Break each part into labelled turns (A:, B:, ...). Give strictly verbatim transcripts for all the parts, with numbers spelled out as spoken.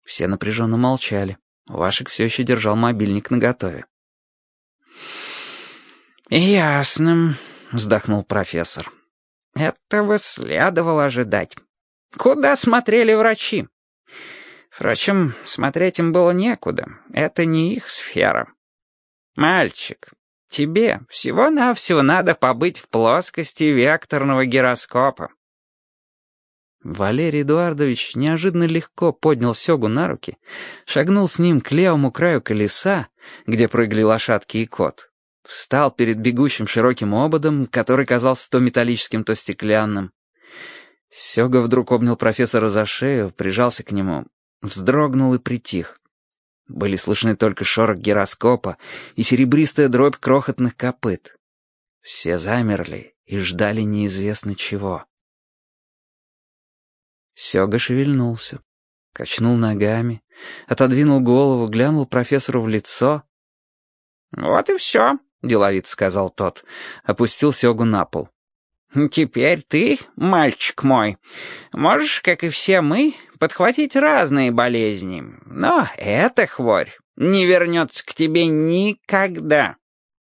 A: Все напряженно молчали. Вашик все еще держал мобильник наготове.
B: «Ясно», — вздохнул профессор. «Этого следовало ожидать. Куда смотрели врачи? Впрочем, смотреть им было некуда. Это не их сфера. Мальчик, тебе всего-навсего надо побыть в плоскости векторного гироскопа».
A: Валерий Эдуардович неожиданно легко поднял Сёгу на руки, шагнул с ним к левому краю колеса, где прыгали лошадки и кот, встал перед бегущим широким ободом, который казался то металлическим, то стеклянным. Сёга вдруг обнял профессора за шею, прижался к нему, вздрогнул и притих. Были слышны только шорох гироскопа и серебристая дробь крохотных копыт. Все замерли и ждали неизвестно чего. Сёга шевельнулся, качнул ногами, отодвинул голову, глянул профессору в лицо.
B: «Вот и все», — деловито сказал тот, опустил Сёгу на пол. «Теперь ты, мальчик мой, можешь, как и все мы, подхватить разные болезни, но эта хворь не вернется к тебе никогда».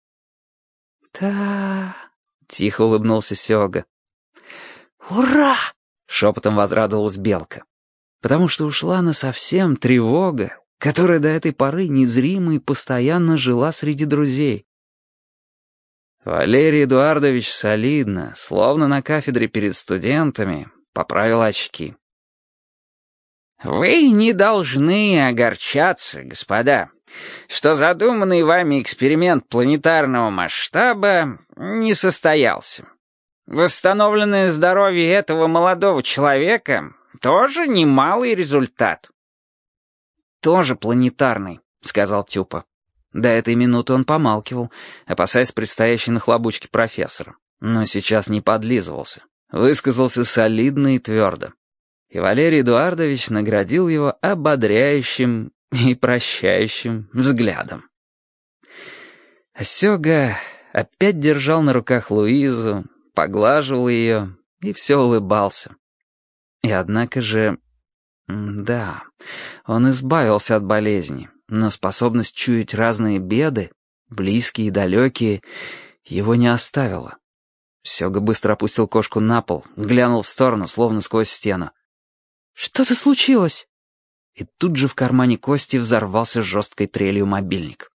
A: «Да...» — тихо улыбнулся Сёга.
B: «Ура!»
A: — шепотом возрадовалась Белка. Потому что ушла насовсем тревога, которая до этой поры незримо и постоянно жила среди друзей. Валерий Эдуардович солидно, словно на кафедре перед студентами, поправил очки.
B: «Вы не должны огорчаться, господа, что задуманный вами эксперимент планетарного масштаба не состоялся. Восстановленное здоровье этого молодого человека тоже немалый результат».
A: «Тоже планетарный», — сказал Тюпа. До этой минуты он помалкивал, опасаясь предстоящей нахлобучки профессора. Но сейчас не подлизывался. Высказался солидно и твердо. И Валерий Эдуардович наградил его ободряющим и прощающим взглядом. А Сёга опять держал на руках Луизу, поглаживал ее и все улыбался. И однако же... Да, он избавился от болезни, но способность чуять разные беды, близкие и далекие, его не оставила. Сёга быстро опустил кошку на пол, глянул в сторону, словно сквозь стену. «Что-то случилось?» И тут же в кармане Кости взорвался жесткой трелью мобильник.